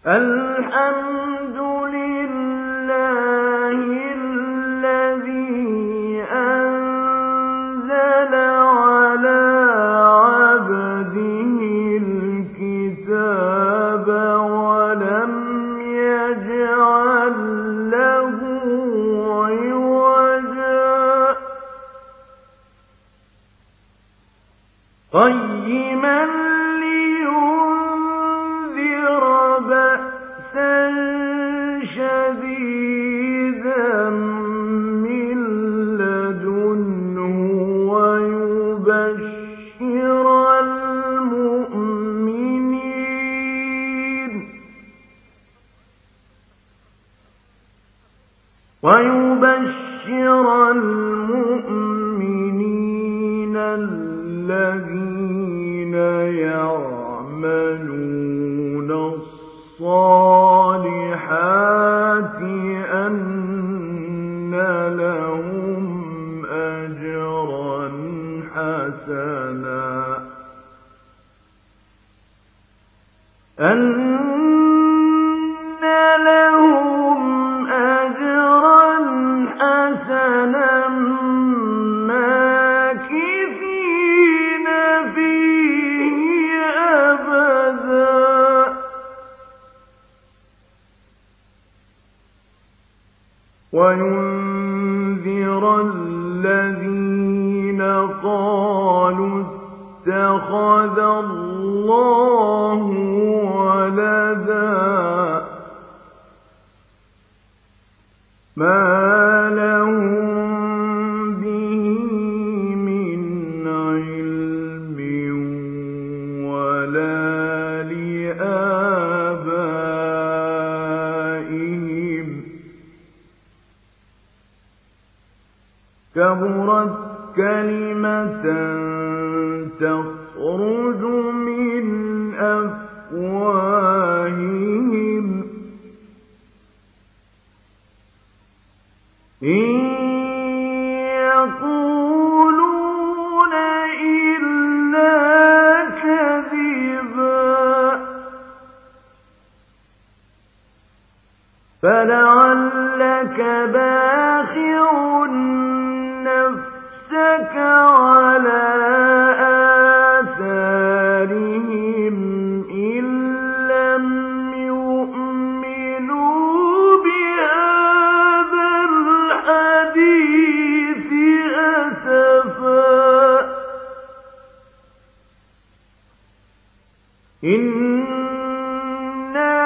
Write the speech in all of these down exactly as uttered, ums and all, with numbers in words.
الحمد لله الذي أنزل على عبده الكتاب ولم يجعل له عوجا قيما لينذر بأسا شديدا من لدنه ويبشر المؤمنين ويبشر المؤمنين الذين يعملون الصالحات أن لهم أجرا حسنا أن لهم أجرا حسنا ماكثين فيه أبدا وينذر الذين قالوا اتخذ الله ولدا ما لهم به من علم ولا لآبائهم كبرت كلمة تخرج من أفواههم إن يقولون إلا كذبا فلعلك باخع نفسك على آثارهم إن لم يؤمنوا بهذا الحديث أسفا إنا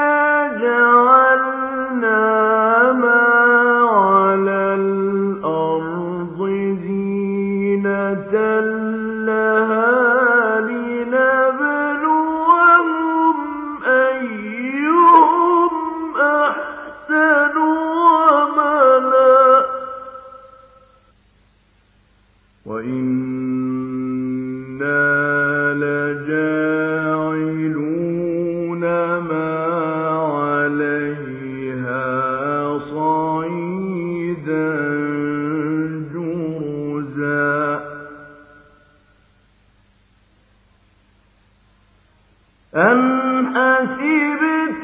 جعلنا ما على الأرض زينة لها لنبلوهم أيهم أحسن عملا وإنا لجاعلون ما عليها صعيدا جرزا أم حسبت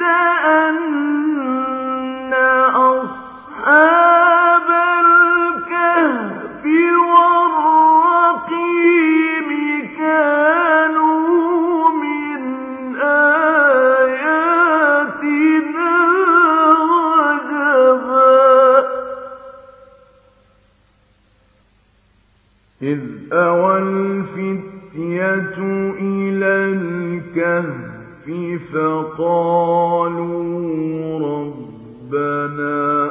أن أصحاب الكهف والرقيم كانوا من آياتنا عجبا إذ أوى الفتية إلى الكهف فقالوا ربنا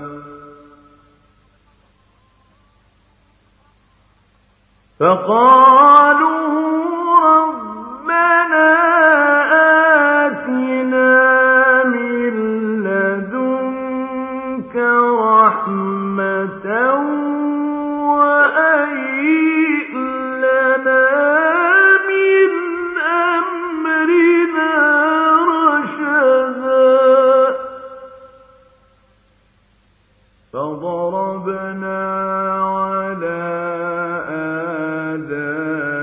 فقالوا ربنا آتنا من لدنك رحمة وهيئ لنا من أمرنا رشدا فضربنا على آذانهم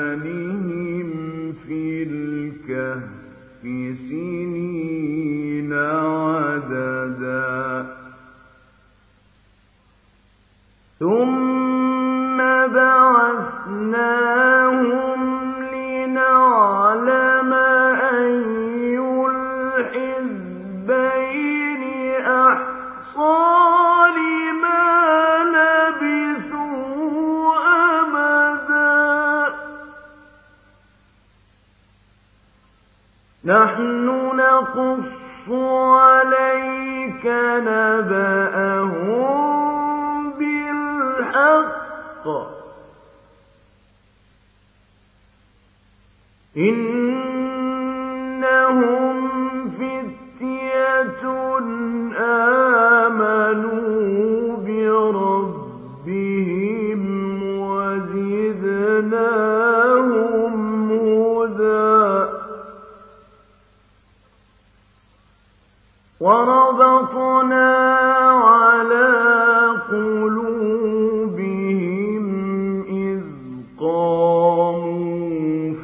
نقص عليك نبأهم بالحق إنهم فتية آمنوا بربهم وزدناهم هدى وربطنا على قلوبهم إذ قاموا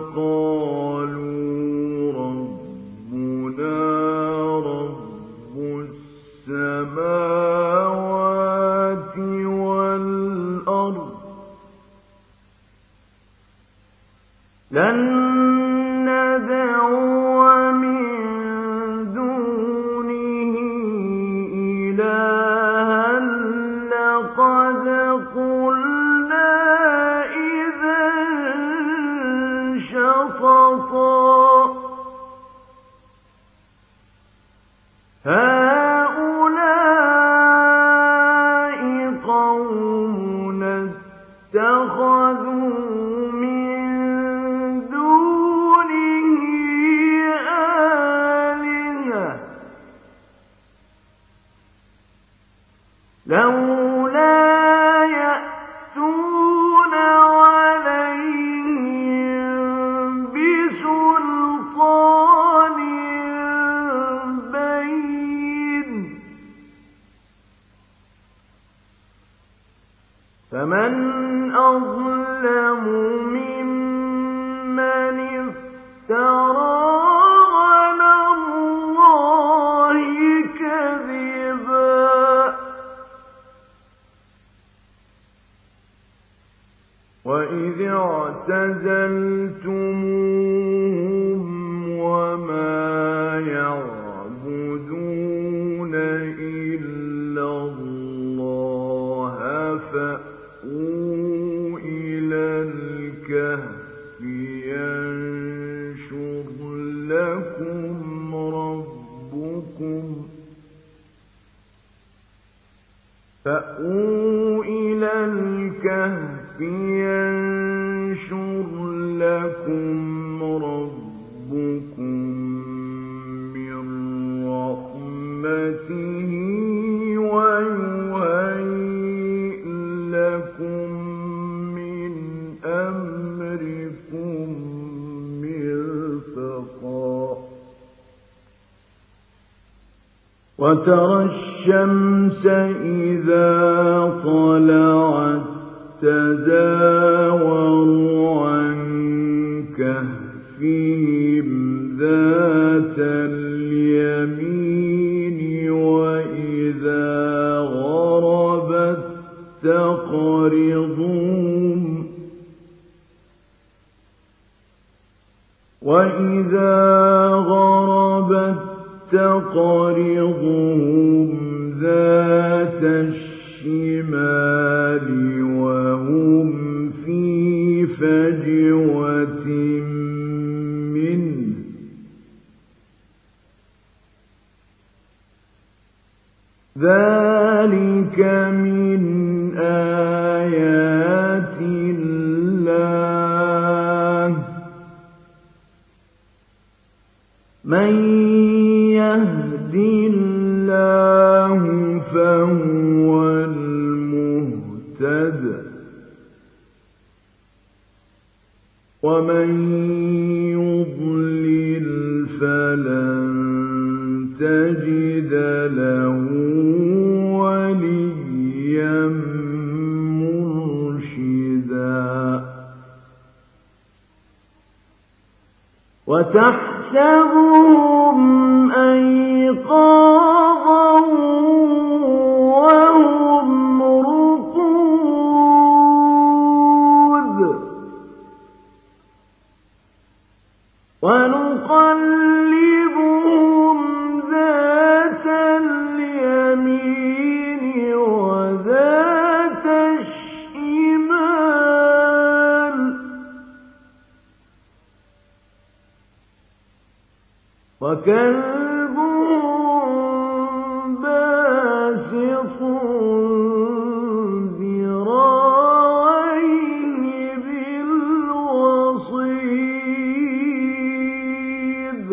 فقالوا ربنا رب السماوات والأرض لن ندعو من دونه إلها لقد قلنا إذا شططا هؤلاء قومنا اتخذوا من دونه آلهة لولا يأتون عليهم بسلطان بين فمن أظلم ممن افترى على الله كذبا وإذ اعتزلتموهم وما يعبدون إلا الله فأووا إلى الكهف ينشر لكم ربكم فأووا إلى الكهف ينشر لكم ربكم من رحمته ويهيئ لكم من أمركم مرفقا وترى الشمس إذا طلعت تزاور عن كهفهم ذات اليمين وإذا غربت تقرضهم وإذا غربت تقرضهم ذات الشمال وهم في فجوة منه ذلك من آيات الله من يهد الله فهو المهتد ومن يضلل فلن تجد له وليا مرشدا وتحسبهم أيقاظا وهم رقود ونقلبهم ذات اليمين وذات الشمال وكلبهم باسط ذراعيه بالوصيد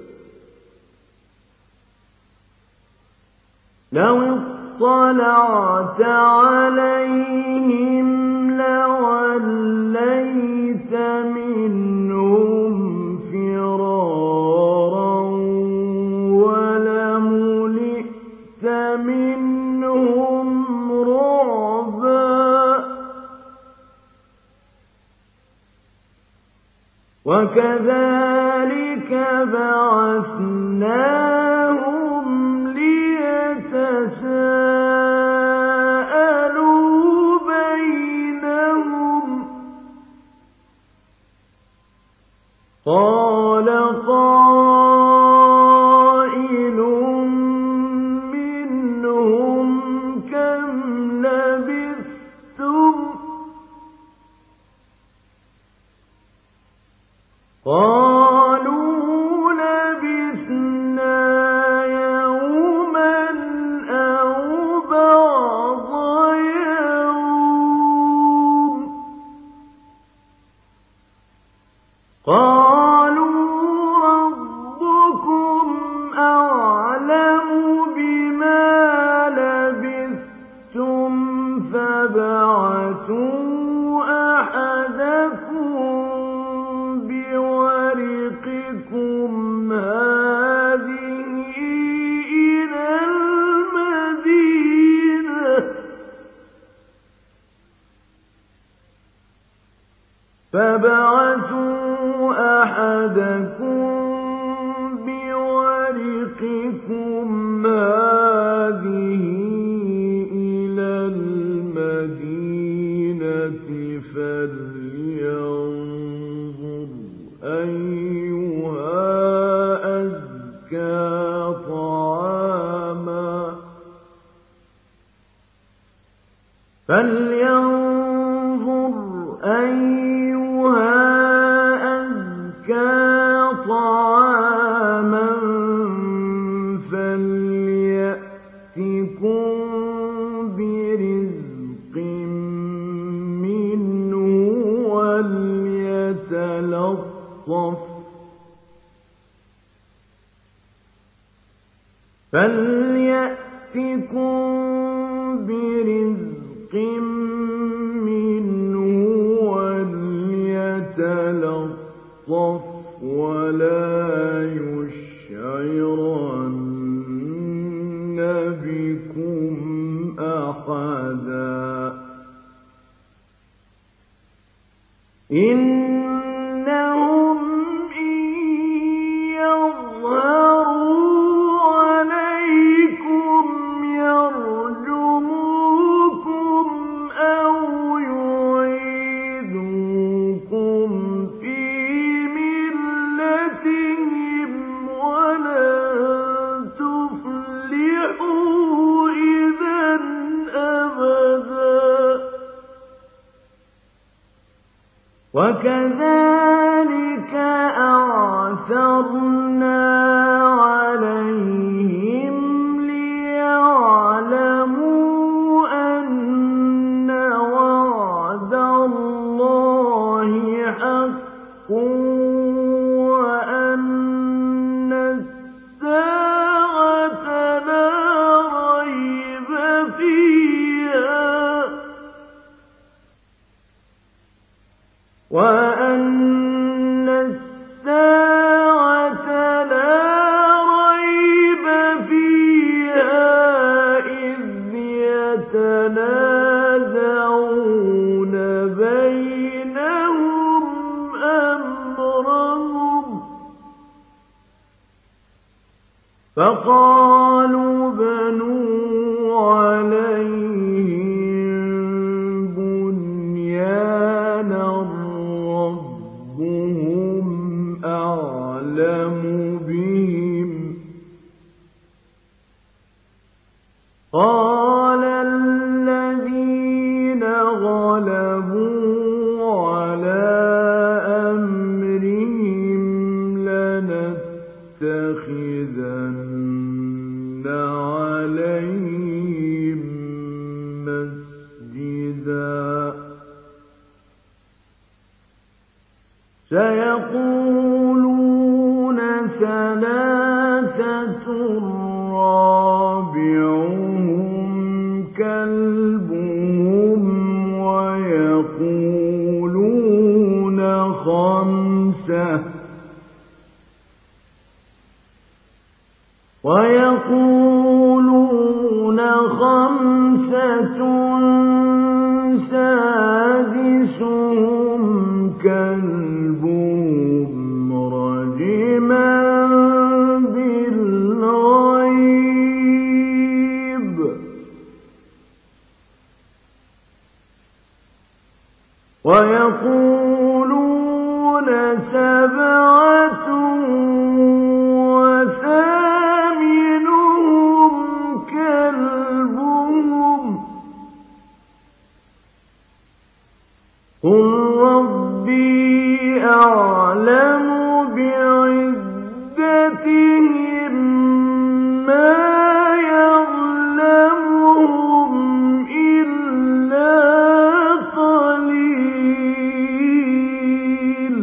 لو اطلعت عليهم لوليت منهم فرارا ولملئت منهم رعبا وكذلك بعثناهم ليتساءلوا بينهم قال قائل منهم كم لبثتم قالوا لبثنا يوما أو بعض يوم قالوا ربكم أعلم بما لبثتم فابعثوا أحدكم بورقكم هذه إلى المدينة فابعثوا أحدكم بورقكم هذه إلى المدينة فلينظر أيها أزكى طعاما فلينظر أيها أزكى طعاما فليأتكم برزق منه وليتلطف فليأتكم برزق منه وليتلطف ولا يشعرن بكم أحدا إنهم إن يظهروا عليكم يرجموكم أو يعيدوكم في ملتهم ولن تفلحوا إذا أبدا وكذلك أعثرنا عليهم ليعلموا أن وعد الله حق وأن الساعة لا ريب فيها وأن الساعة لا ريب فيها إذ يتنازعون بينهم أمرهم فقالوا بنوا عليهم بنيانا ربهم أعلم بهم قال الذين غلبوا على أمرهم لنتخذن ويقولون ثلاثة رابعهم كلبهم ويقولون خمسة ويقولون خمسة سادسهم كلبهم رجما بالغيب ويقولون سبعة وثامنهم كلبهم قل ربي أعلم بعدتهم ما يعلمهم إلا قليل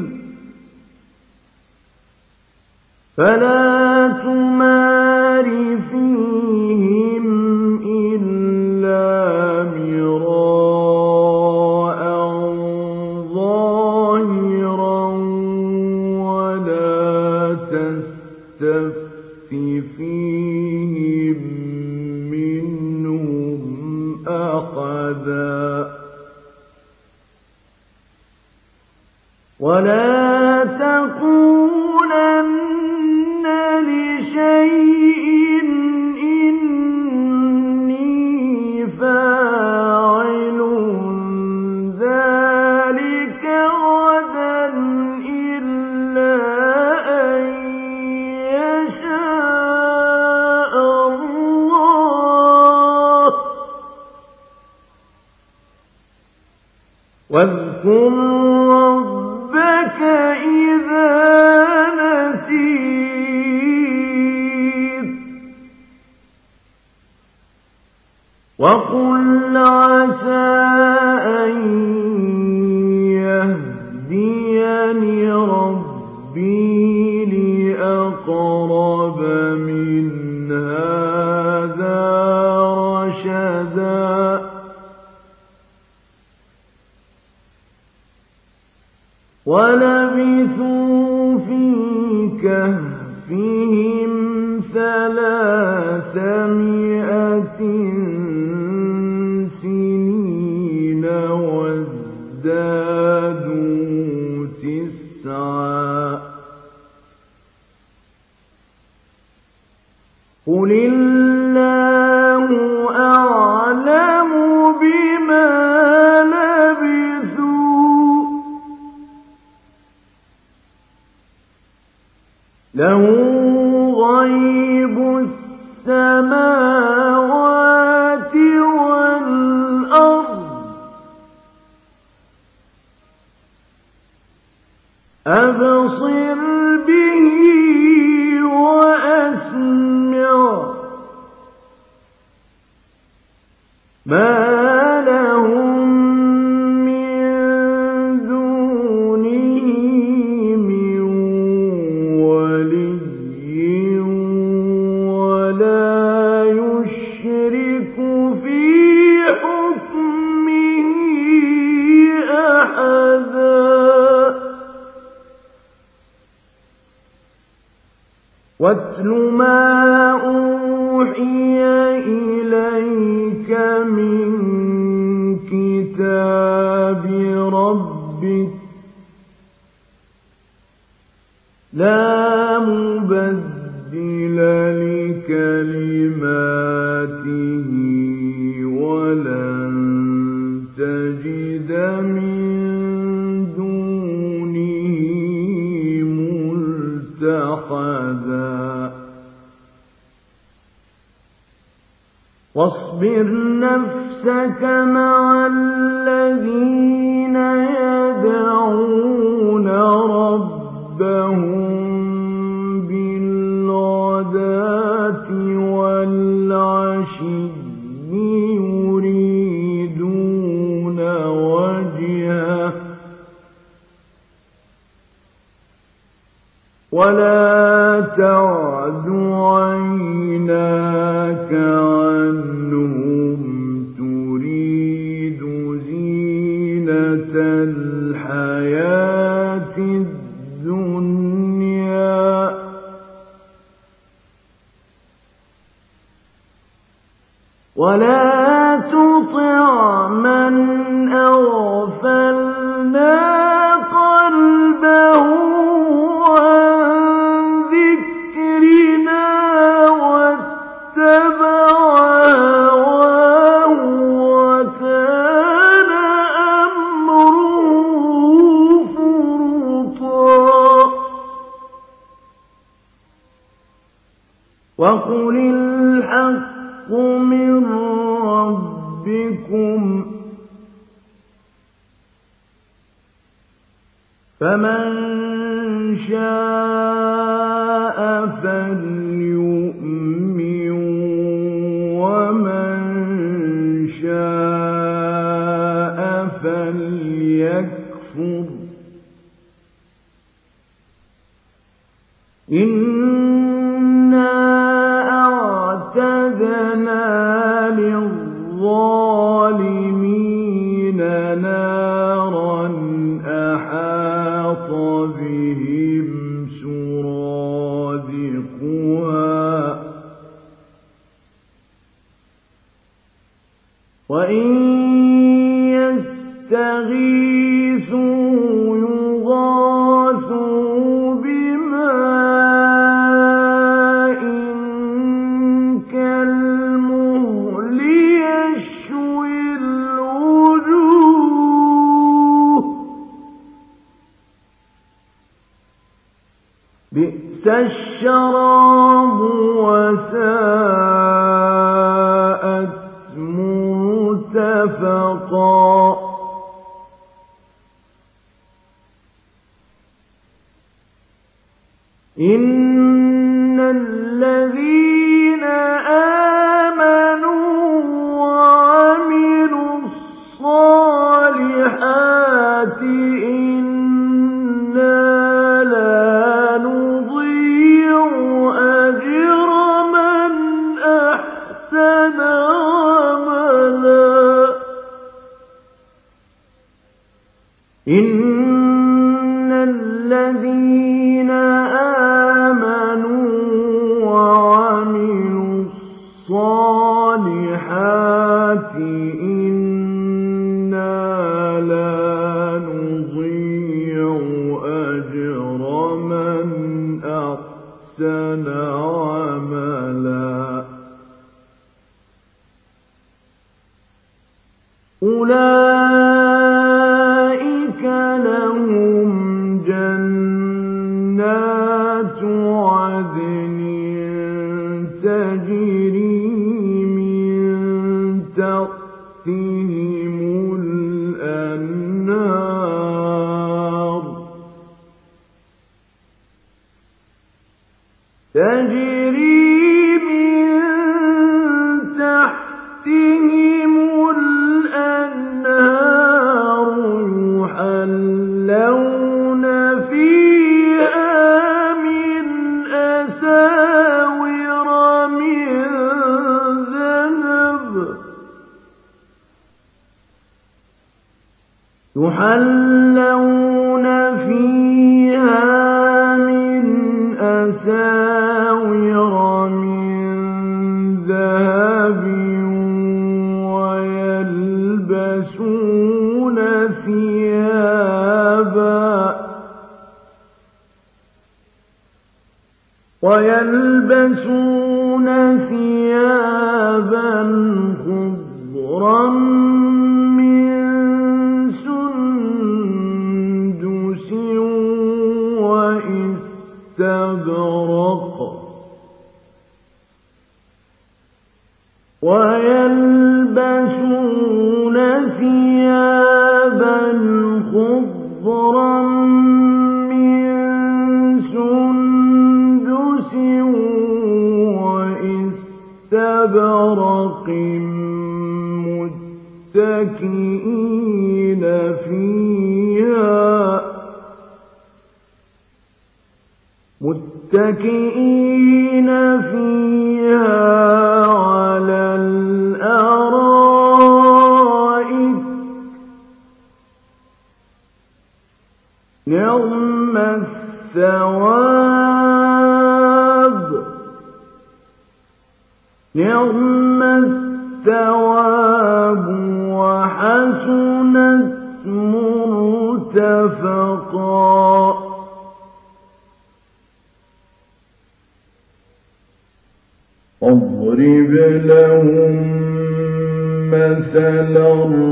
فلا تمار فيهم إلا مراء ظاهرا ولا تستفت فيهم منهم أحدا ولا تقولن لشيء إني فاعل ذلك غدا إلا أن يشاء الله واذكر ربك إذا نسيت وقل عسى أن يهديني ربي لأقرب من هذا رشدا ولبثوا في كهفهم ثلاثمائة سنين وازدادوا تسعا قل الله أعلم بما لبثوا له غيب السماوات والأرض أبصر به وأسمع ما لهم من دونه من ولي ولا يشرك في حكمه أحدا واتل ما أوحي إليك من كتاب ربك لا مبدل لكلماته ولن تجد من دونه ملتحدا واصبر نفسك مع الذين يدعون ربهم بالغداة والعشي يريدون وجهه ولا تعد عيناك عنهم تريد زينة الحياة الدنيا ولا تطع من أغفلنا قلبه عن ذكرنا واتبع هواه وكان أمره فرطا وقل الحق من ربكم فمن شاء فليؤمن ومن شاء فليكفر إنا أعتدنا للظالمين نارا أحاط بهم سرادقها وإن يستغيثوا يغاثوا بماء كالمهل يشوي الوجوه بئس الشراب وساءت مرتفقا إن الذين آمنوا وعملوا الصالحات إنا لا نضيع أجر من أحسن عملا إن الذين آمنوا وعملوا الصالحات إنا لا نضيع أجر من أحسن عملا أولئك لهم جنات عدن تجري من تحتهم الأنهار تجري من تحتهم الأنهار يحلون فيها من أساور من ذهب يحلون فيها من أساور من ذهب ويلبسون ثيابا ويلبسون ثيابا خضرا من سندس واستبرق ويلبسون ثيابا خضرا من سندس واستبرق متكئين فيها متكئين فيها على الأرائك نعم الثواب نعم الثواب وحسنت مرتفقا واضرب لهم مثلا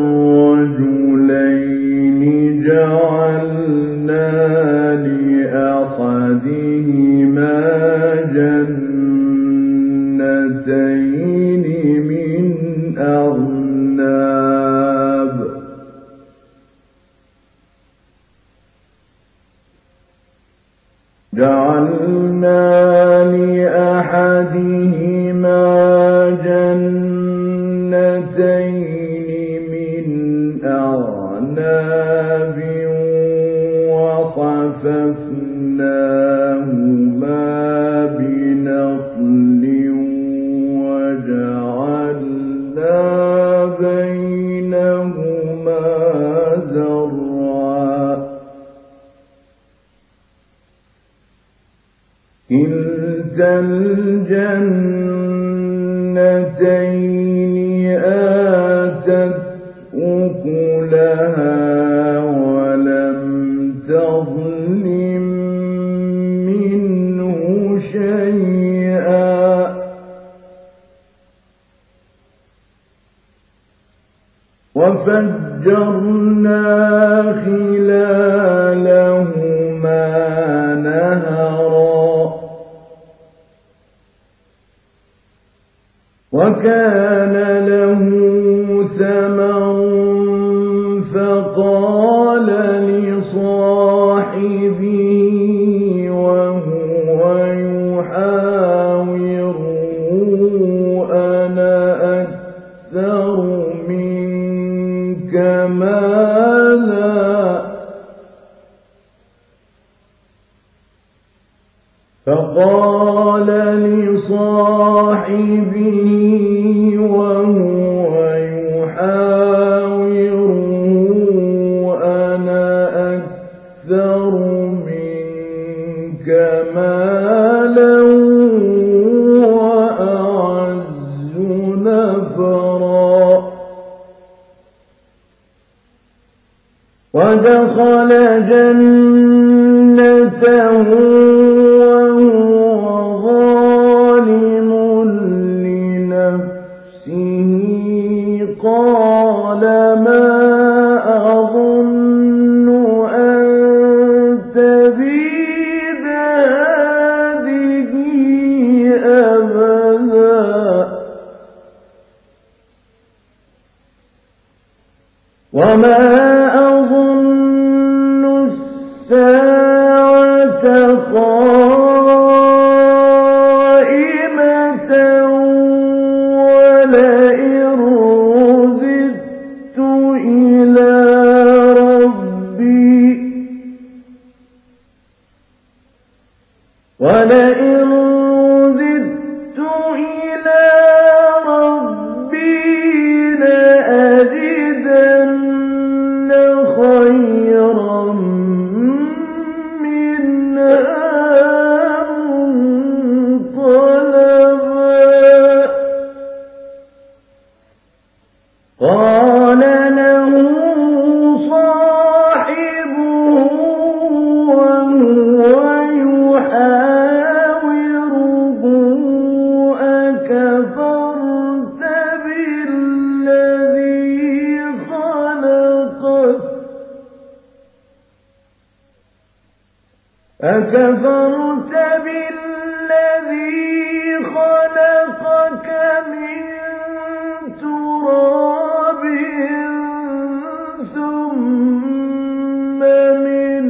الرجلين جعلنا لأحدهما جنتين من أعناب جعلنا لأحدهما جنتين من أعناب وحففناهما بنخل وجعلنا بينهما زرعا كلتا الجنتين آتت أكلها ولم تظلم منه شيئا وفجرنا خلالهما نهرا وكان له ثمر فقال لصاحبه وهو يحاوره أنا أكثر منك مالا فقال لصاحبه وهو يحاوره أنا أكثر منك مالا وأعز نفرا ودخل جنته قال ما أظن أن تبيد هذه أبدا وما أظن الساعة قائمة ولئن ولئن رددت إلى ربي لأجدن خيرا منها منقلبا قال له صاحبه وهو أكفرت بالذي خلقك من تراب ثم من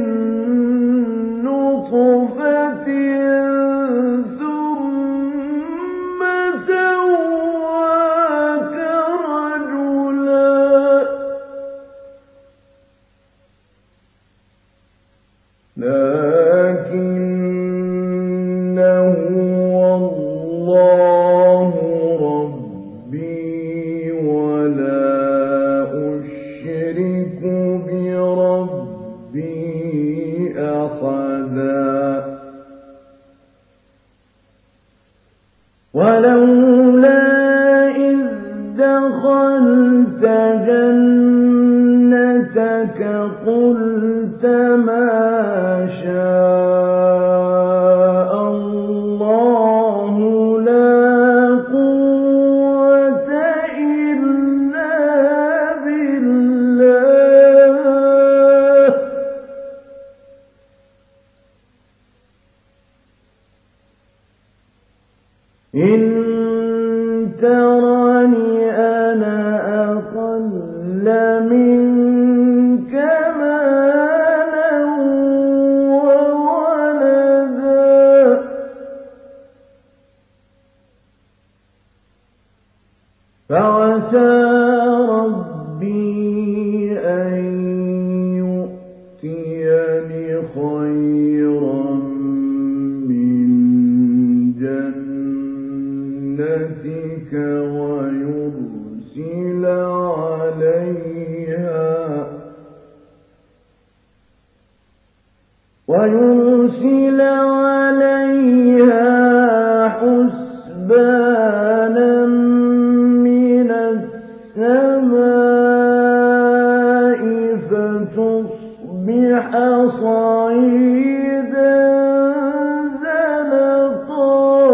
نطفة ثم سواك رجلا لكن ترني أنا أقل منك مالا وولدا فعسى ربي أن يؤتيني خيرا من جنتك ويرسل عليها ويرسل عليها حسبانا من السماء فتصبح صعيدا زلقا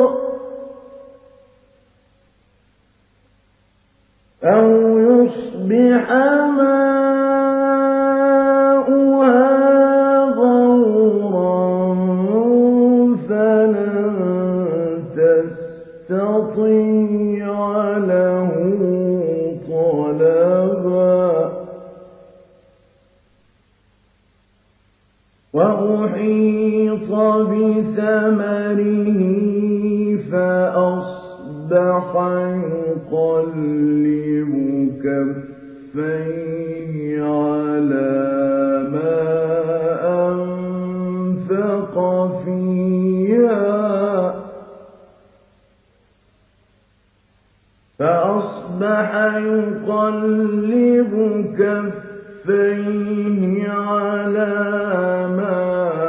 أو يصبح ماؤها غورا فلن تستطيع له طلبا وأحيط بثمره فأصبح يقلب كفيه على ما أنفق فيها فأصبح يقلب كفيه على ما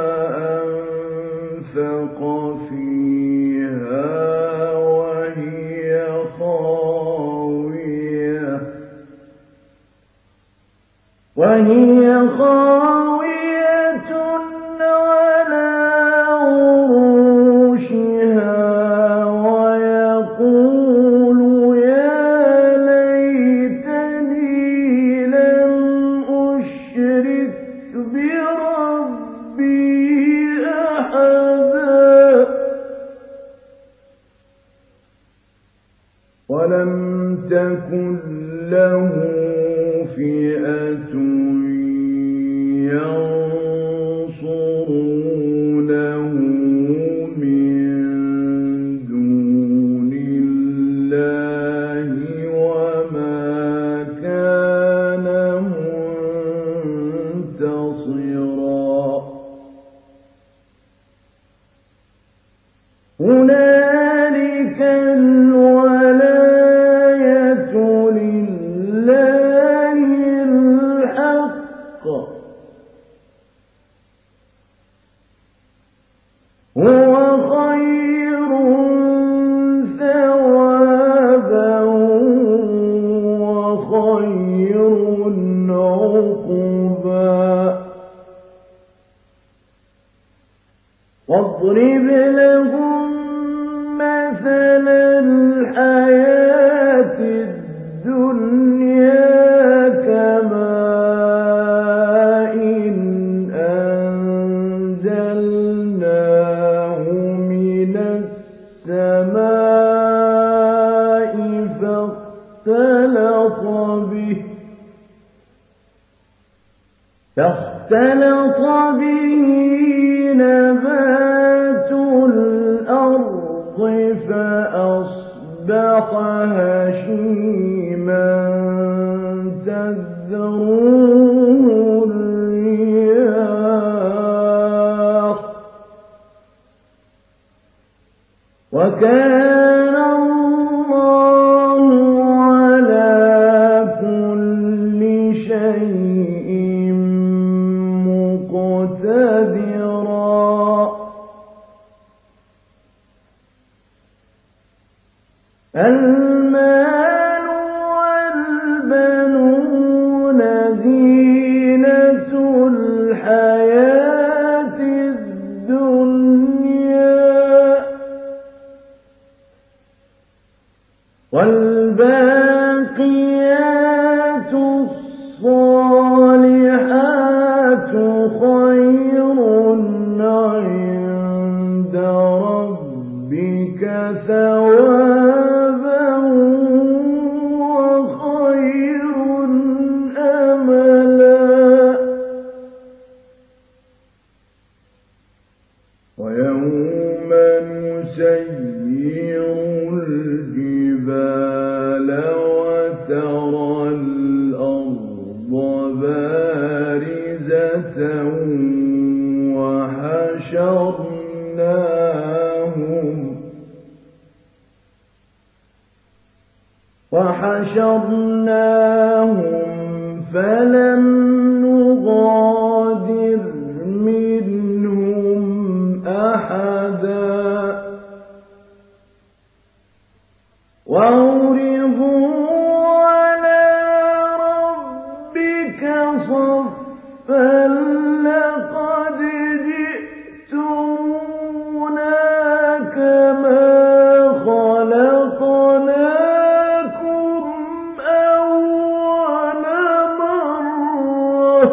أنفق فيها وهي خاوية وهي خاوية على عروشها ويقول يا ليتني لم أشرك بربي أحدا ولم تكن له فئة ينصرونه من دون الله وما كان منتصرا هنالك الولاية لله الحق هو خير ثوابا وخير عقبا واضرب لهم مثل الحياة الدنيا كماء أنزلناه من السماء فاختلط به فاختلط به نبات الأرض فأصبح هشيما تذروه الرياح وكان الله على كل شيء مقتدرا المال والبنون زينة الحياة الدنيا والباقيات الصالحات خير عند ربك ثوابا وحشرناهم فلم نغادر منهم أحدا وعرضوا على ربك صفا لقد جئتمونا كما خلقناكم أول مرة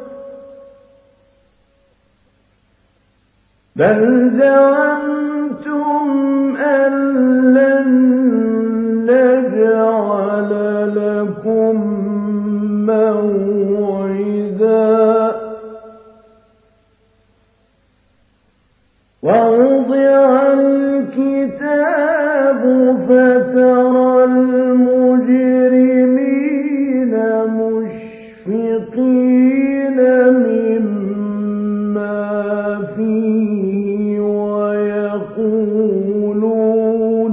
بل زعمتم أن لن نجعل لكم موعدا ووضع الكتاب فترى المجرمين مشفقين مما فيه ويقولون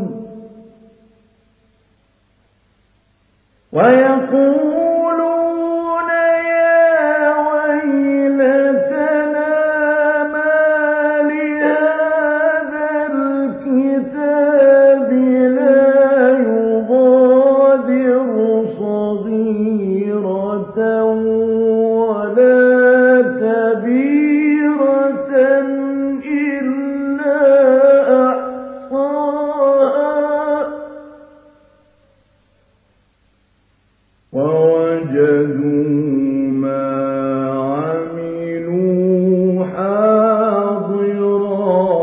ويقولون يا ويلتنا ما لهذا الكتاب لا يغادر صغيرة ولا كبيرة إلا أحصاها ووجدوا ما عملوا حاضرا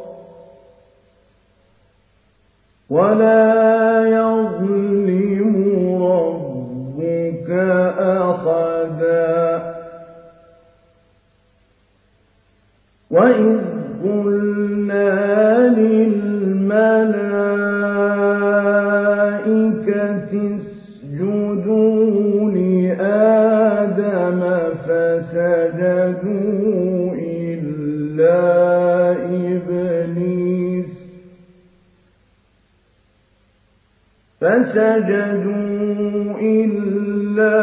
ولا يظلم ربك أحدا وإذ قلنا للملائكة اسجدوا لآدم فسجدوا إلا إبليس فسجدوا إلا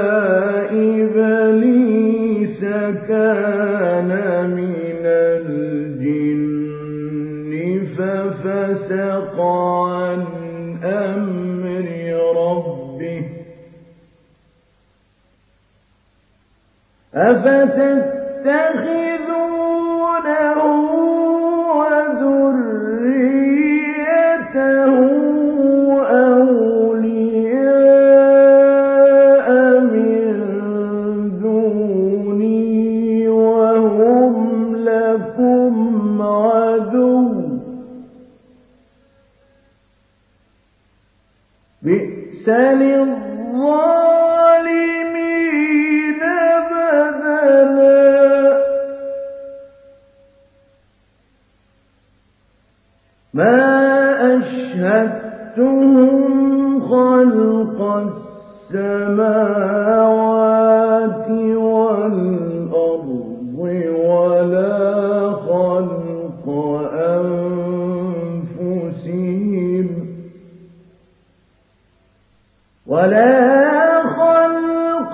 إبليس كان من الجن ففسق عن أمر ربه أفتتخذونه وذريته أولياء من دوني وهم لكم عدو بئس للظالمين بدلا ما أشهدتهم خلق السماوات والأرض ولا خلق أنفسهم ولا خلق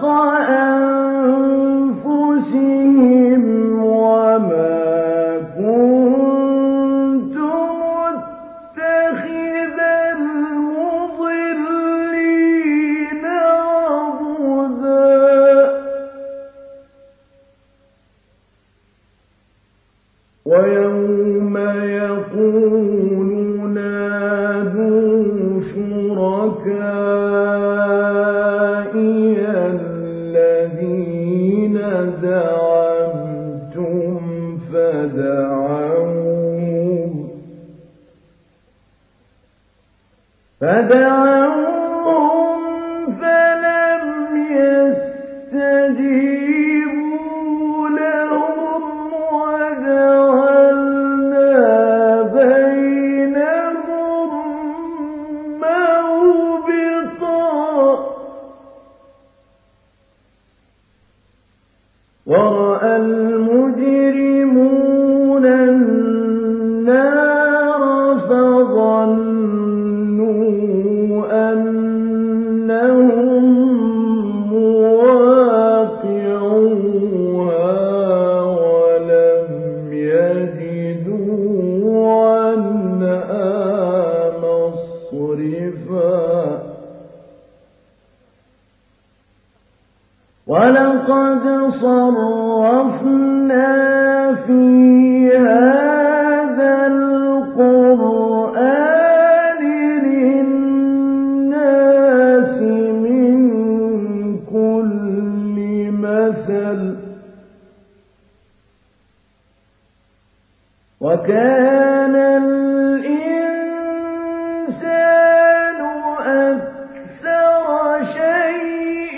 أنفسهم وما كنت متخذ المضلين عضدا ويوم يقول نادوا شركائي الذين زعمتم فدعوهم فدعوهم فلم يستجيبوا لهم وجعلنا بينهم موبقا ورأى المجرمون النار فظنوا أن مُسْرِفًا وَلَقَدْ صَرَّفْنَا فِي هَذَا الْقُرْآنِ لِلنَّاسِ مِنْ كُلِّ مَثَلٍ وَكَانَ الْإِنسَانُ أَكْثَرَ شَيْءٍ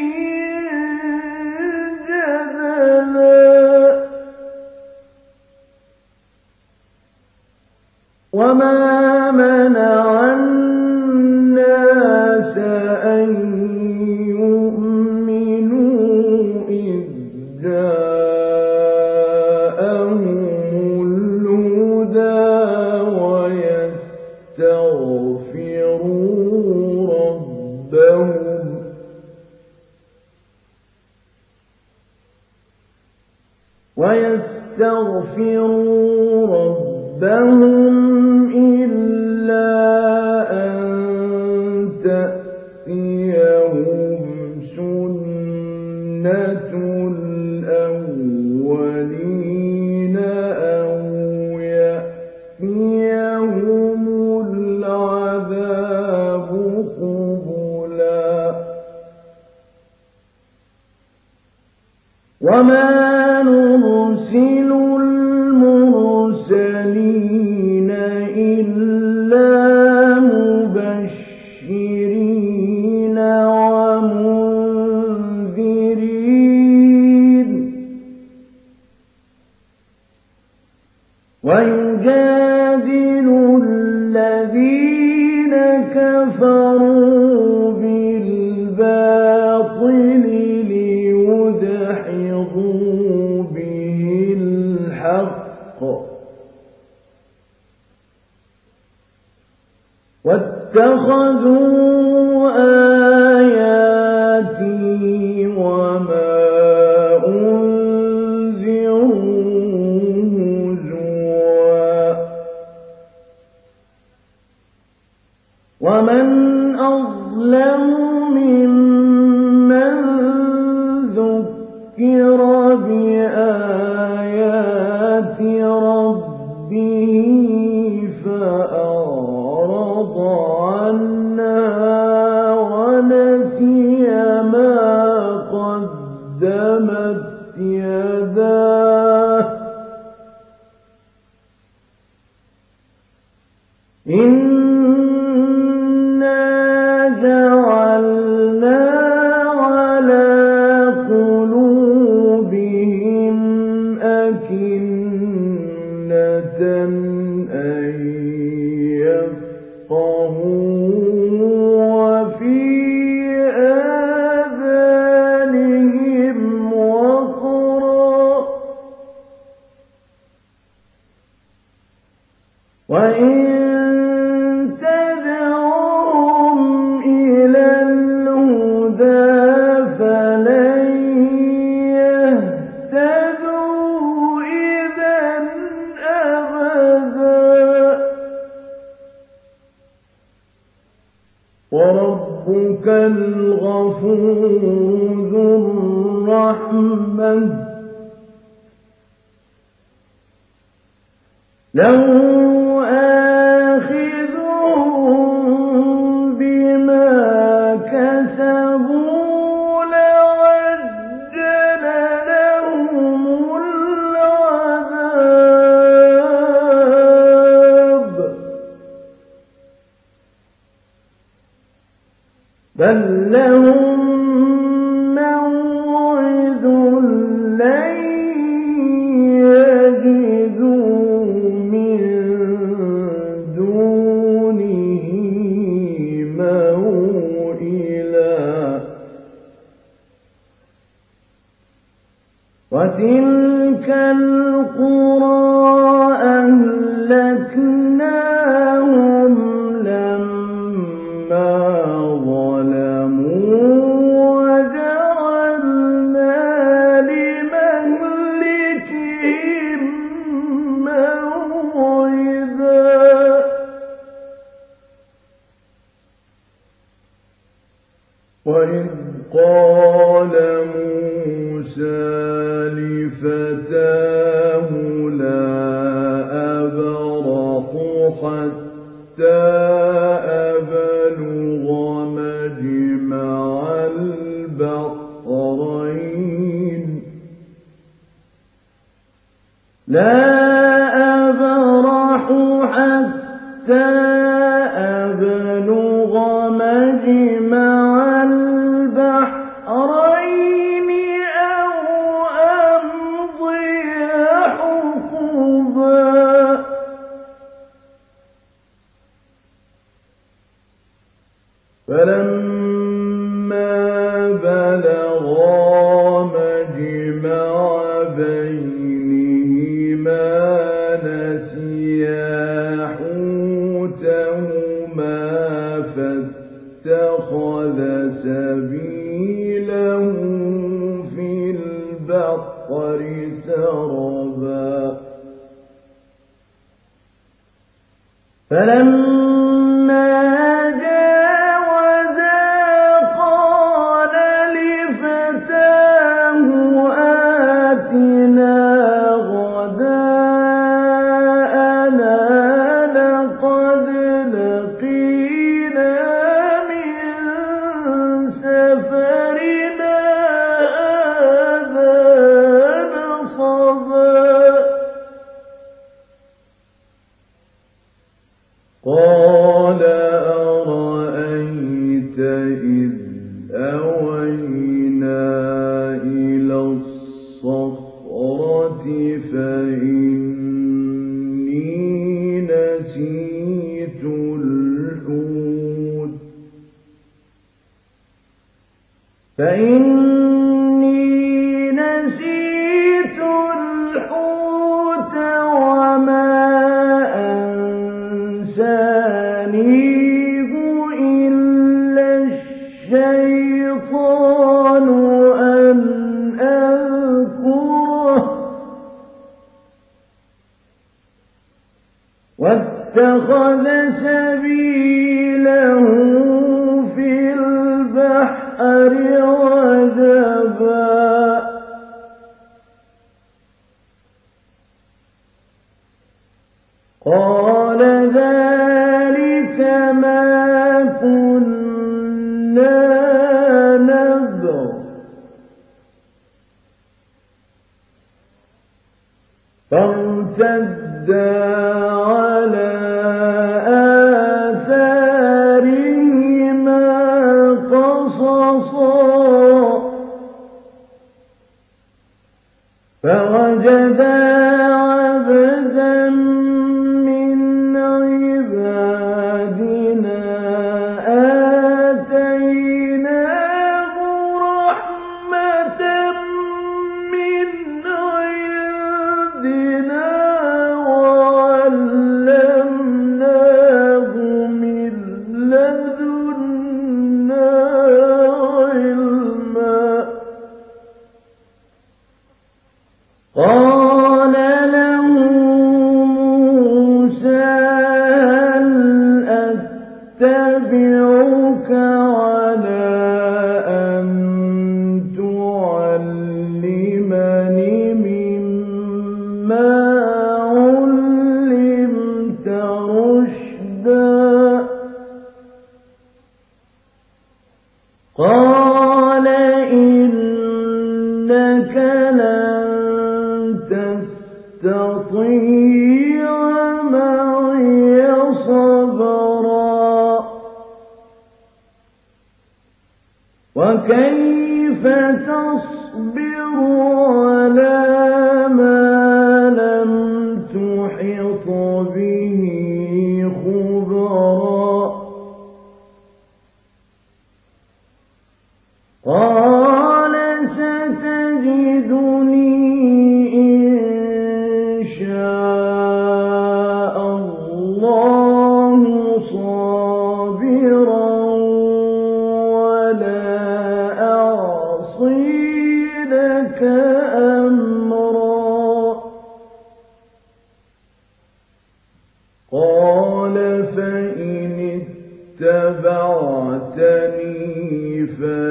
جَدَلًا وَمَا مَنَعَ النَّاسَ أَن يُؤْمِنُوا إِذْ جَاءَهُمُ الْهُدَىٰ وَيَسْتَغْفِرُوا رَبَّهُمْ وَيَسْتَغْفِرُوا رَبَّهُمْ إِلَّا أَن تَأْتِيَهُمْ سُنَّةُ الْأَوَّلِينَ أَوْ يَأْتِيَهُمُ الْعَذَابُ قُبُلًا وَمَا نُرْسِلُ الْمُرْسَلِينَ إِلَّا مُبَشِّرِينَ وَمُنذِرِينَ وَيُجَادِلُ الَّذِينَ كَفَرُوا بِالْبَاطِلِ لِيُدْحِضُوا بِهِ الْحَقَّ وَاتَّخَذُوا آيَاتِي وَمَا أُنذِرُوا هُزُوًا وَمَنْ أَظْلَمُ مِمَّنْ ذُكِّرَ بِآيَاتِ رَبِّهِ فَأَعْرَضَ عَنْهَا وَنَسِيَ مَا قَدَّمَتْ يَدَاهُ إِنَّا جَعَلْنَا عَلَى قُلُوبِهِمْ أَكِنَّةً أَن يَفْقَهُوهُ وَفِي آذَانِهِمْ وَقْرًا وَإِن تَدْعُوهُمْ إِلَى الْهُدَىٰ فَلَن يَهْتَدُوا إِذًا أَبَدًا وَرَبُّكَ الْغَفُورُ ذُو الرَّحْمَةِ لَوْ آخِذُهُم بِمَا كَسَبُوا لَعَجَّلَ لَهُمُ الْعَذَابَ بَل لَّهُم مَّوْعِدٌ لَّن يَجِدُوا مِن دُونِهِ مَوْئِلًا وَتِلْكَ الْقُرَىٰ أَهْلَكْنَاهُمْ لَمَّا ظَلَمُوا وَجَعَلْنَا لِمَهْلِكِهِم مَّوْعِدًا وإذ قال موسى لفتاه لا أبرح حتى أبلغ مجمع البحرين لا أبرح حتى أبلغ مجمع البحرين أو أمضي حقبا فلما بلغا مجمع بينهما نسيا حوتهما فاتخذ سبيله في البحر سربا فلما جاوزا قال لفتاه آتنا غداءنا لقد لقينا من سفرنا هذا نصبا قال أرأيت إذ أوينا إلى الصخرة فإني نسيت الحوت فإني نسيت الحوت وما أنسانيه إلا الشيطان أن أذكره واتخذ سبيله في البحر عجبا قال ذلك ما كنا نبغ فارتدا على آثارهما قصصا فوجدا عبدا من عبادنا آتيناه رحمة من عندنا وعلمناه من لدنا علما قال له موسى هل أتبعك على أن تعلمني مما علمت رشدا قال إنك لن تستطيع معي صبرا وكيف تصبر على ما لم تحط به خبرا قال ستجدني إن شاء الله صابرا ولا أعصي لك أمرا قال فإن اتبعتني فإن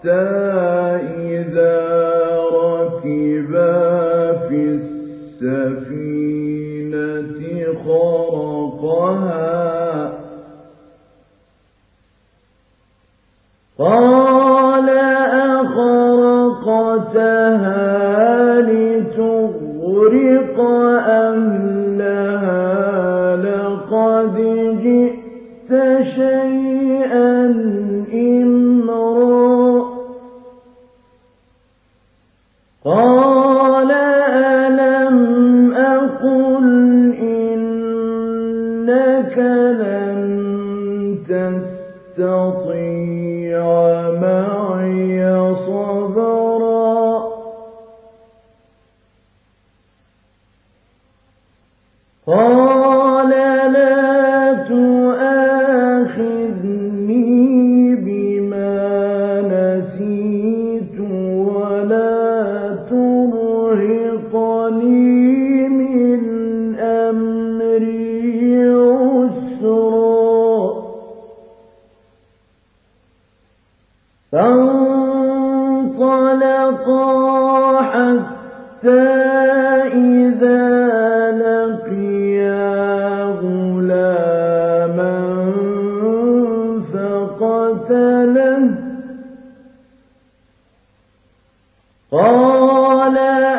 إذا ركبا في السفينة خرقها قال أخرقتها لتغرق أهلها لقد جئت شيئا إمرا قال ألم أقل إنك لن تستطيع معي صبرا قال لا تؤاخذني بما نسيت ولا ترهقني من أمري عسرا فانطلقا حتى إذا لقيا غلاما فقتله قال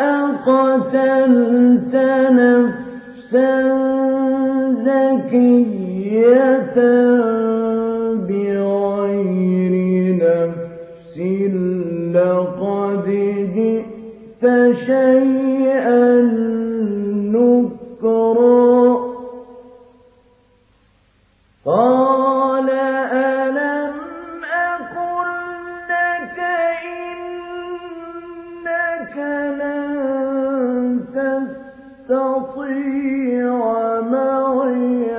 أقتلت نفسا زكية بغير نفس لقد جئت شيئا نكرا قال ألم أقل لك إنك لن تستطيع معي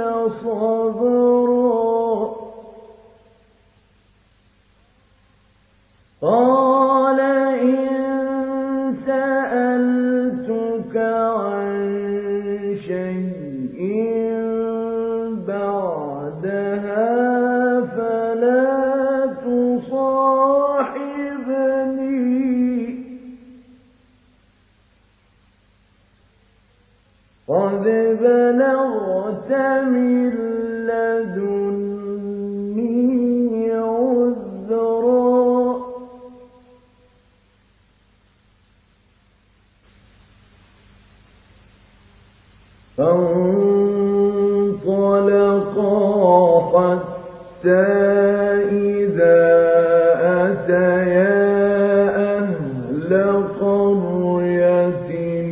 صبرا قال إن سألتك عن شيء بعدها فلا تصاحبني قد بلغت من لدني عذرا فانطلقا حتى إذا أتيا أهل قرية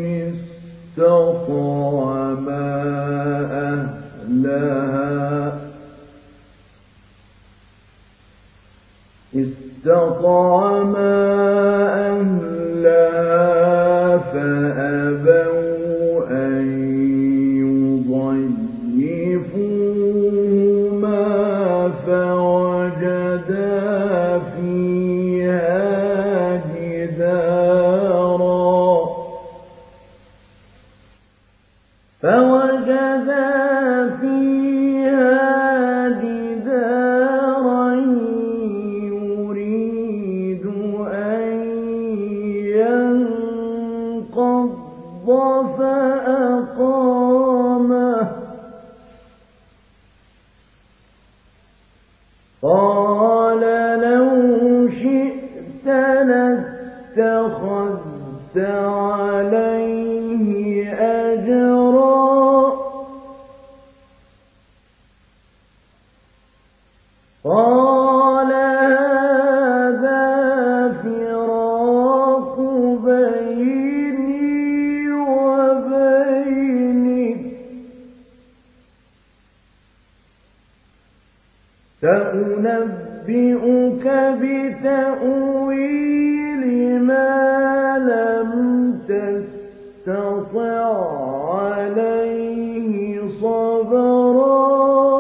استطعما أهلها استطعما أهلها فأبوا أن يضيفوهما فوجدا فيها جدارا فوجدا فيها جدارا يريد أن ينقض فأقامه قال لو شئت لاتخذت عليه أجرا قال هذا فراق بيني وبينك سأنبئك بتأويل ما لم تستطع عليه صبرا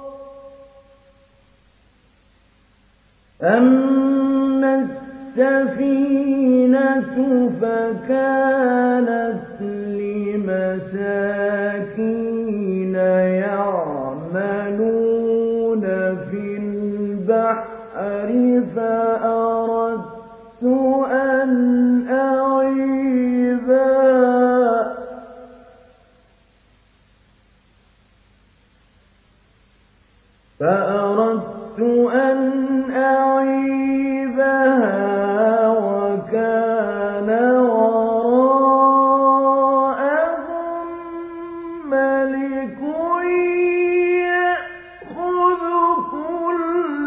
أما السفينة فكانت لمساكين يعملون في البحر فأردت فأردت أن أعيبها وكان وراءهم ملك يأخذ كل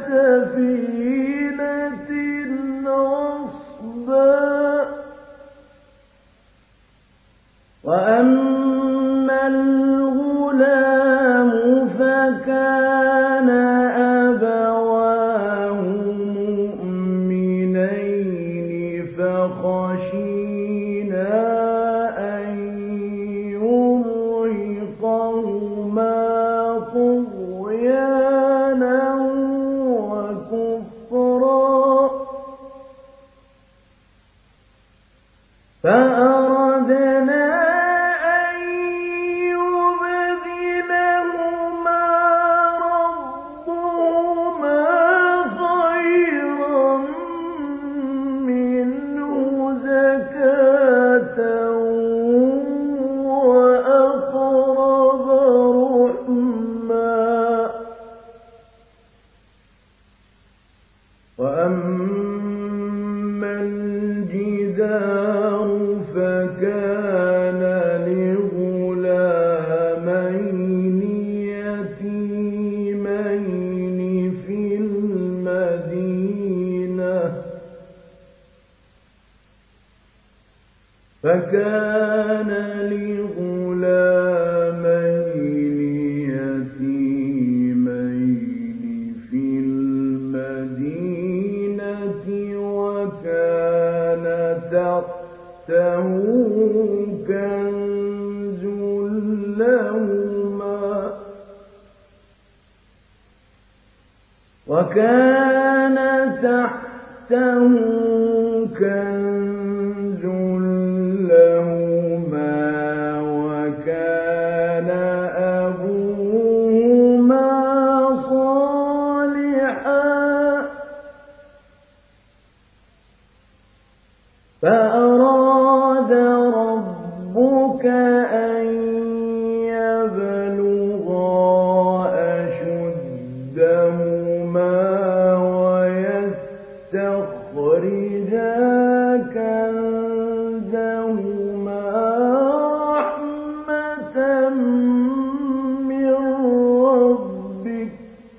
سفينة غصبا وأما الغلام فكان أبواه مؤمنين فخشينا أن يرهقهما طغيانا وكفرا فأردنا وأما الجدار فكان لغلامين يتيمين في المدينة فكان لغلامين يتيمين في المدينة وكان تحته كنز لهما وكان تحته كنز لهما وكان أبوهما صالحا فأراد ربك أن يبلغا أشدهما ويستخرجا كنزهما رحمة من ربك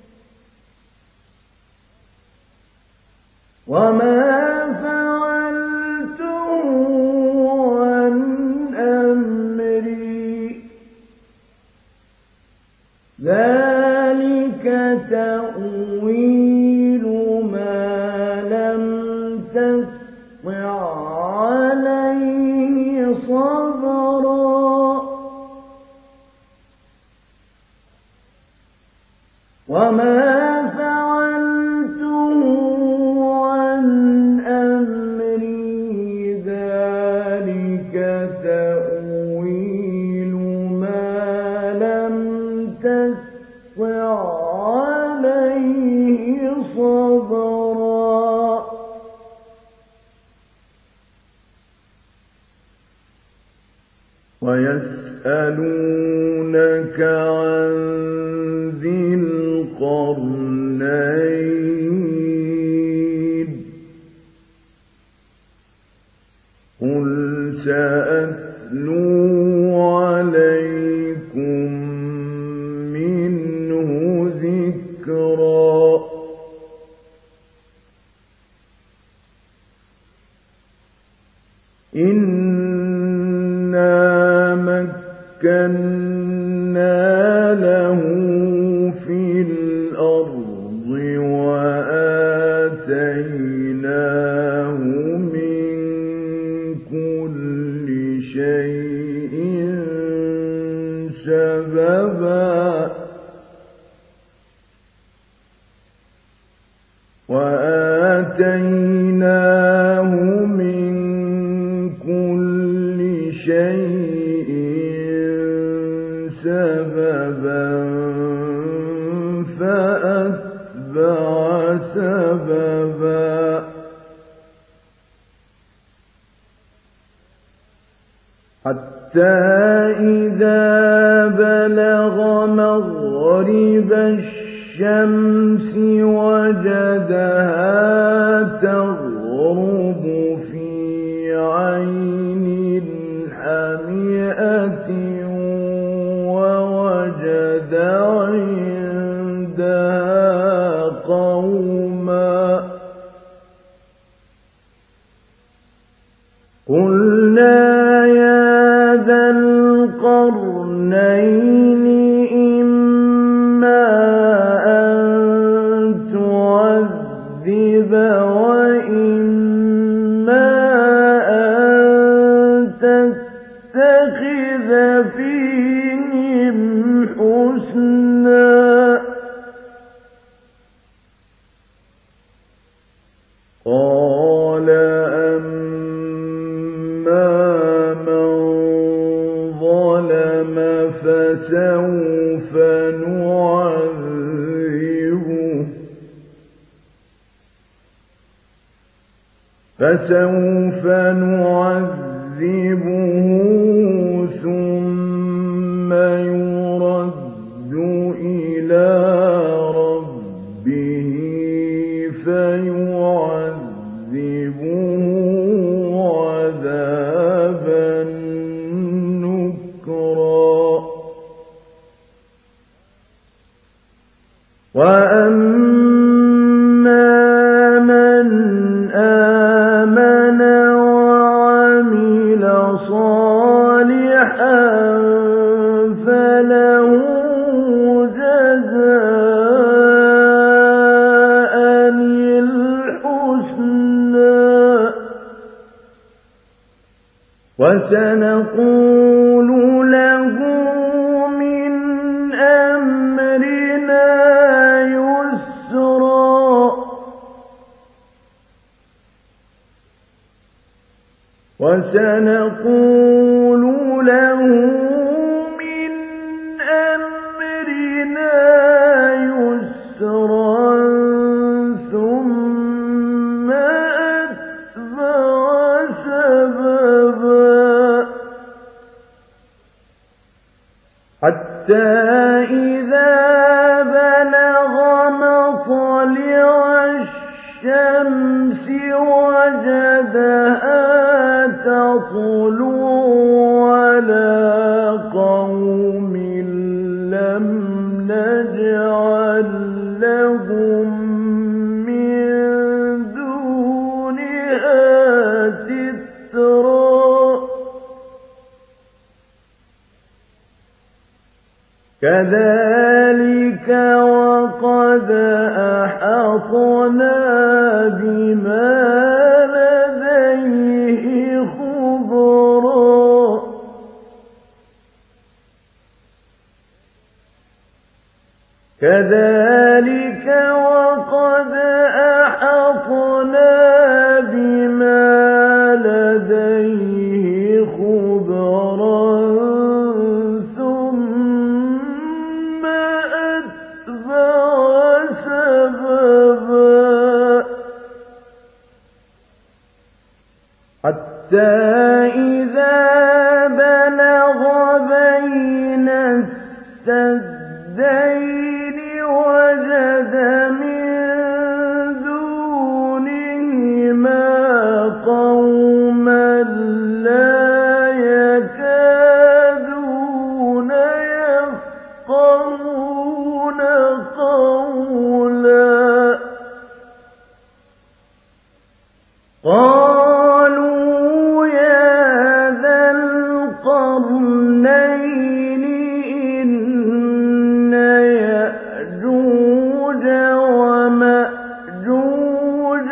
وما ذلك تأويل ما لم تسطع عليه صبرا وما فعلته عن أمري ذلك تأويل ما لم تسطع عليه صبرا ويسألونك عن ذي القرنين قل سأتلو عليكم منه ذكرا إنا مكنا له في الأرض وآتيناه من كل شيء سببا وآتيناه من كل شيء سببا فأتبع سببا حتى إذا بلغ مغرب الشمس الشمس وجدها تغرب في عين حمئة ووجد عندها قوما قلنا يا ذا القرنين إما أن تعذب وإما أن تتخذ فيهم حسنا قال فسوف نعذبه فسوف نعذبه ثم يرد إلى ربه فيعذبه عذابا نكرا وأما من آمن وعمل صالحا فله جزاء الحسنى وسنقول له من أمرنا وسنقول له من أمرنا يسرا ثم أتبع سببا حتى إذا بلغ مطلع الشمس وجدها تطلع على قوم لم نجعل لهم من دونها سترا كذلك وقد أحطنا بما لديه خبرا كذلك وقد أحطنا بما لديه خبرا ثم أتبع سببا حتى إذا بلغ بين السدين وجد من دونهما قوما لا يكادون يفقهون قولا قالوا يا ذا القرنين إن يأجوج ومأجوج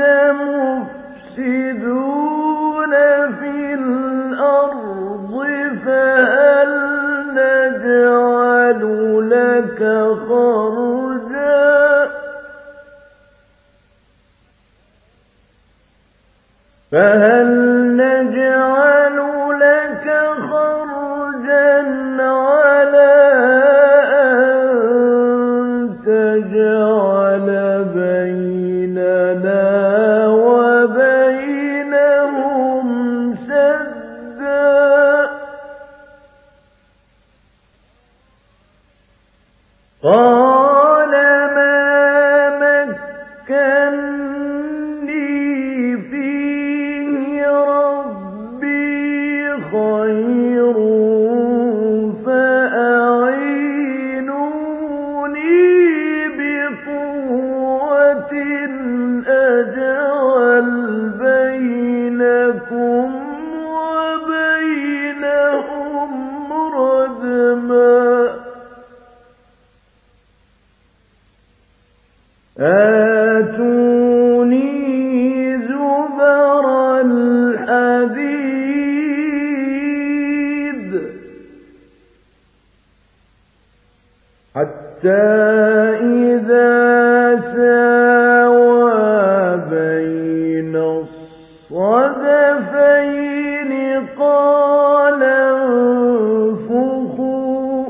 مفسدون في الأرض فهل نجعل لك خرجا فهل نجعل لك خرجا على أن تجعل بيننا وبينهم سدا قال ما إذا ساوى بين الصدفين قال انفخوا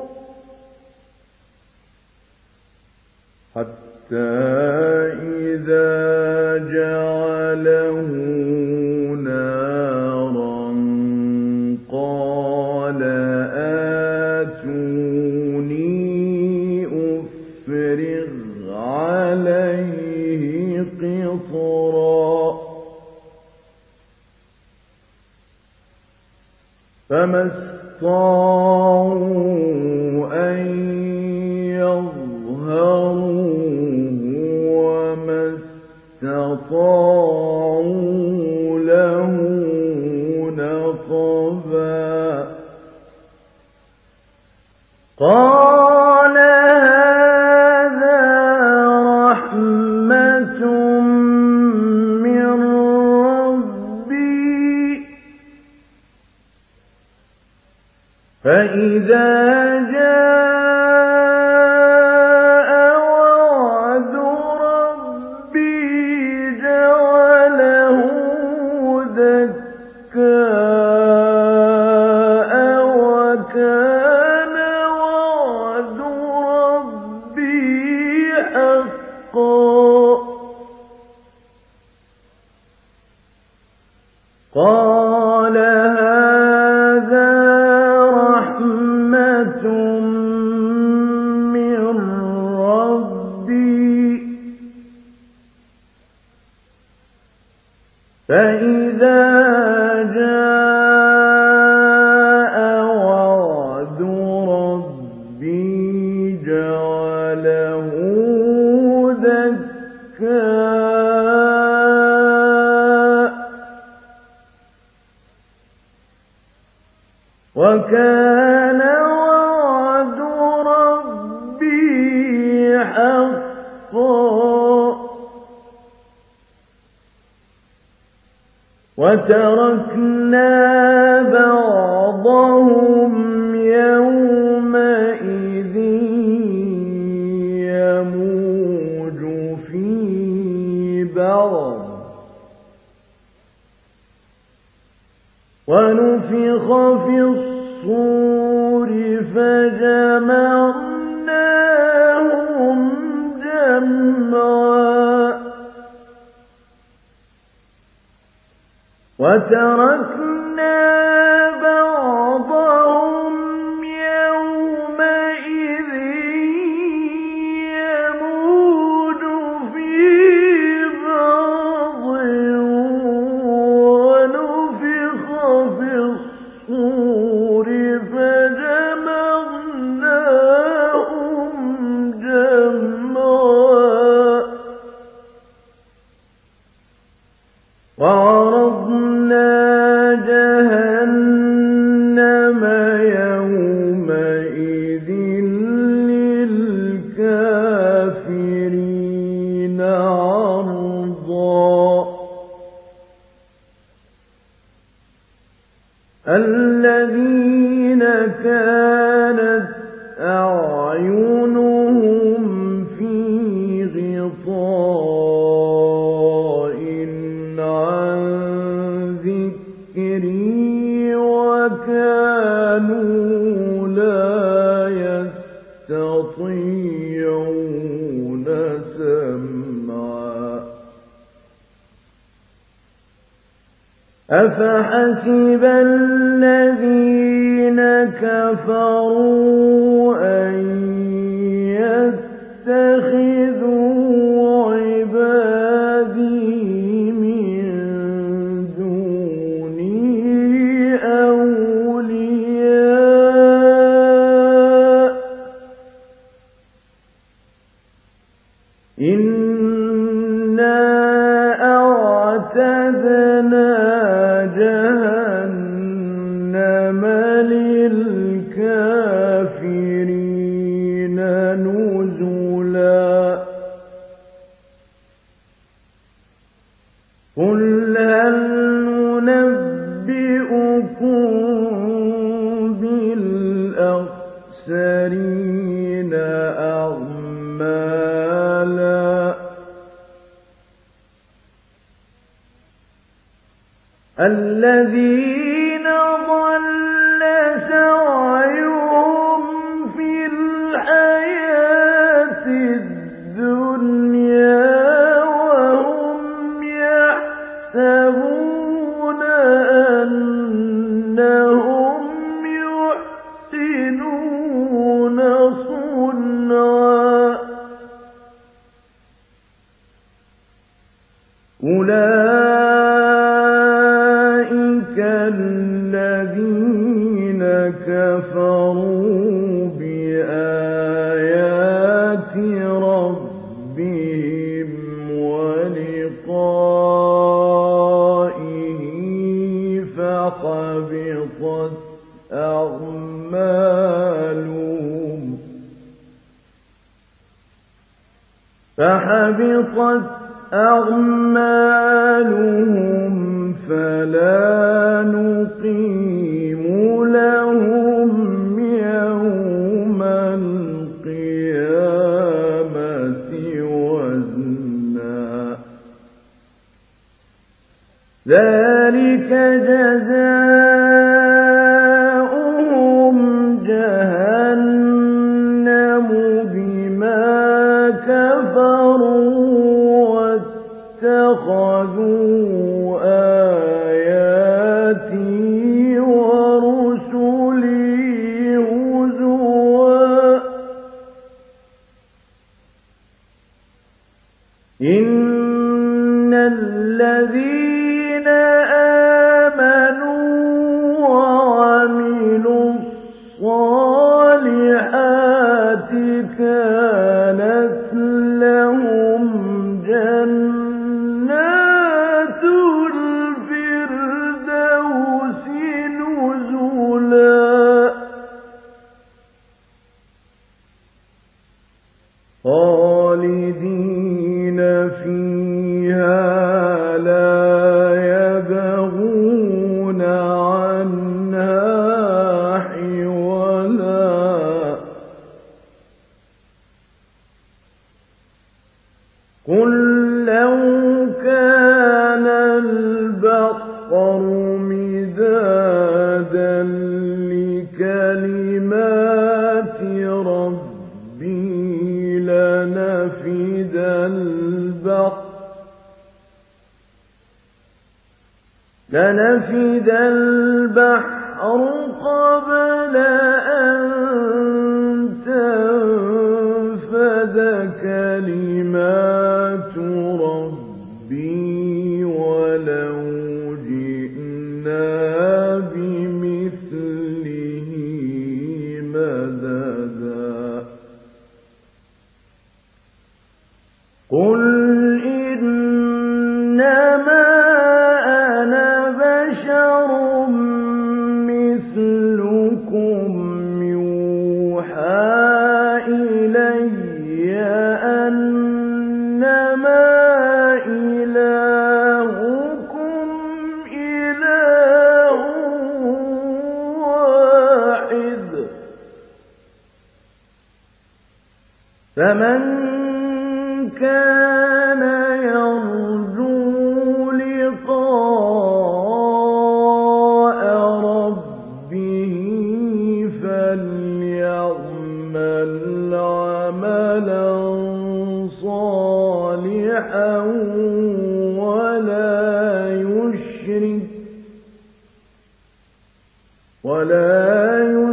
حتى إذا جعله نارا قال آتوني أفرغ عليه قطرا فما استطاعوا أن يظهروه وما استطاعوا له نقبا قال هذا رحمة من ربي فإذا جاء وعد ربي جعله دكاء وكان وعد ربي حقا قال هذا رحمة من ربي فإذا جاء وعد ربي جعله دكاء وكان وعد ربي حقا وتركنا بعضهم يومئذ يموج في بعض ونفخ في الصور فجمعناهم جمعا وتركنا بعضهم يومئذ يموج في بعض ونفخ في الصور فجمعناهم جمعا وعرضنا جهنم يومئذ للكافرين عرضا الذين كانت أعينهم في غطاء عن ذكري وكانوا لا يستطيعون سمعا أفحسب الذين كفروا أن يتخذوا عبادي من دوني أولياء إنا أعتدنا جهنم للكافرين نزلا قل هل ننبئكم بالأخسرين أعمالا الذين ضل سعيهم في الحياة الدنيا وهم يحسبون أنهم يحسنون صنعا أولئك الذين كفروا بآيات ربهم ولقائه فحبطت أعمالهم فحبطت أعمالهم فلا نقيم لهم يوم القيامة وزنا ذلك جزاؤهم جهنم بما كفروا اتخذوا آياتي ورسلي هزوا إن الذين آمنوا وعملوا الصالحات كانت لهم جنات الفردوس نزلا خالدين فيها لا يبغون عنها حولا قل لو كان البحر مدادا لكلمات ربي لنفد البحر لنفد البحر قبل أن تنفد كلمات ربي ولو جئنا بمثله مددا قل إنما أنا بشر مثلكم يوحى إلي أنما إلهكم إله واحد فمن كان يرجو لقاء ربه فليعمل عملا صالحا ولا يشرك ولا يشرك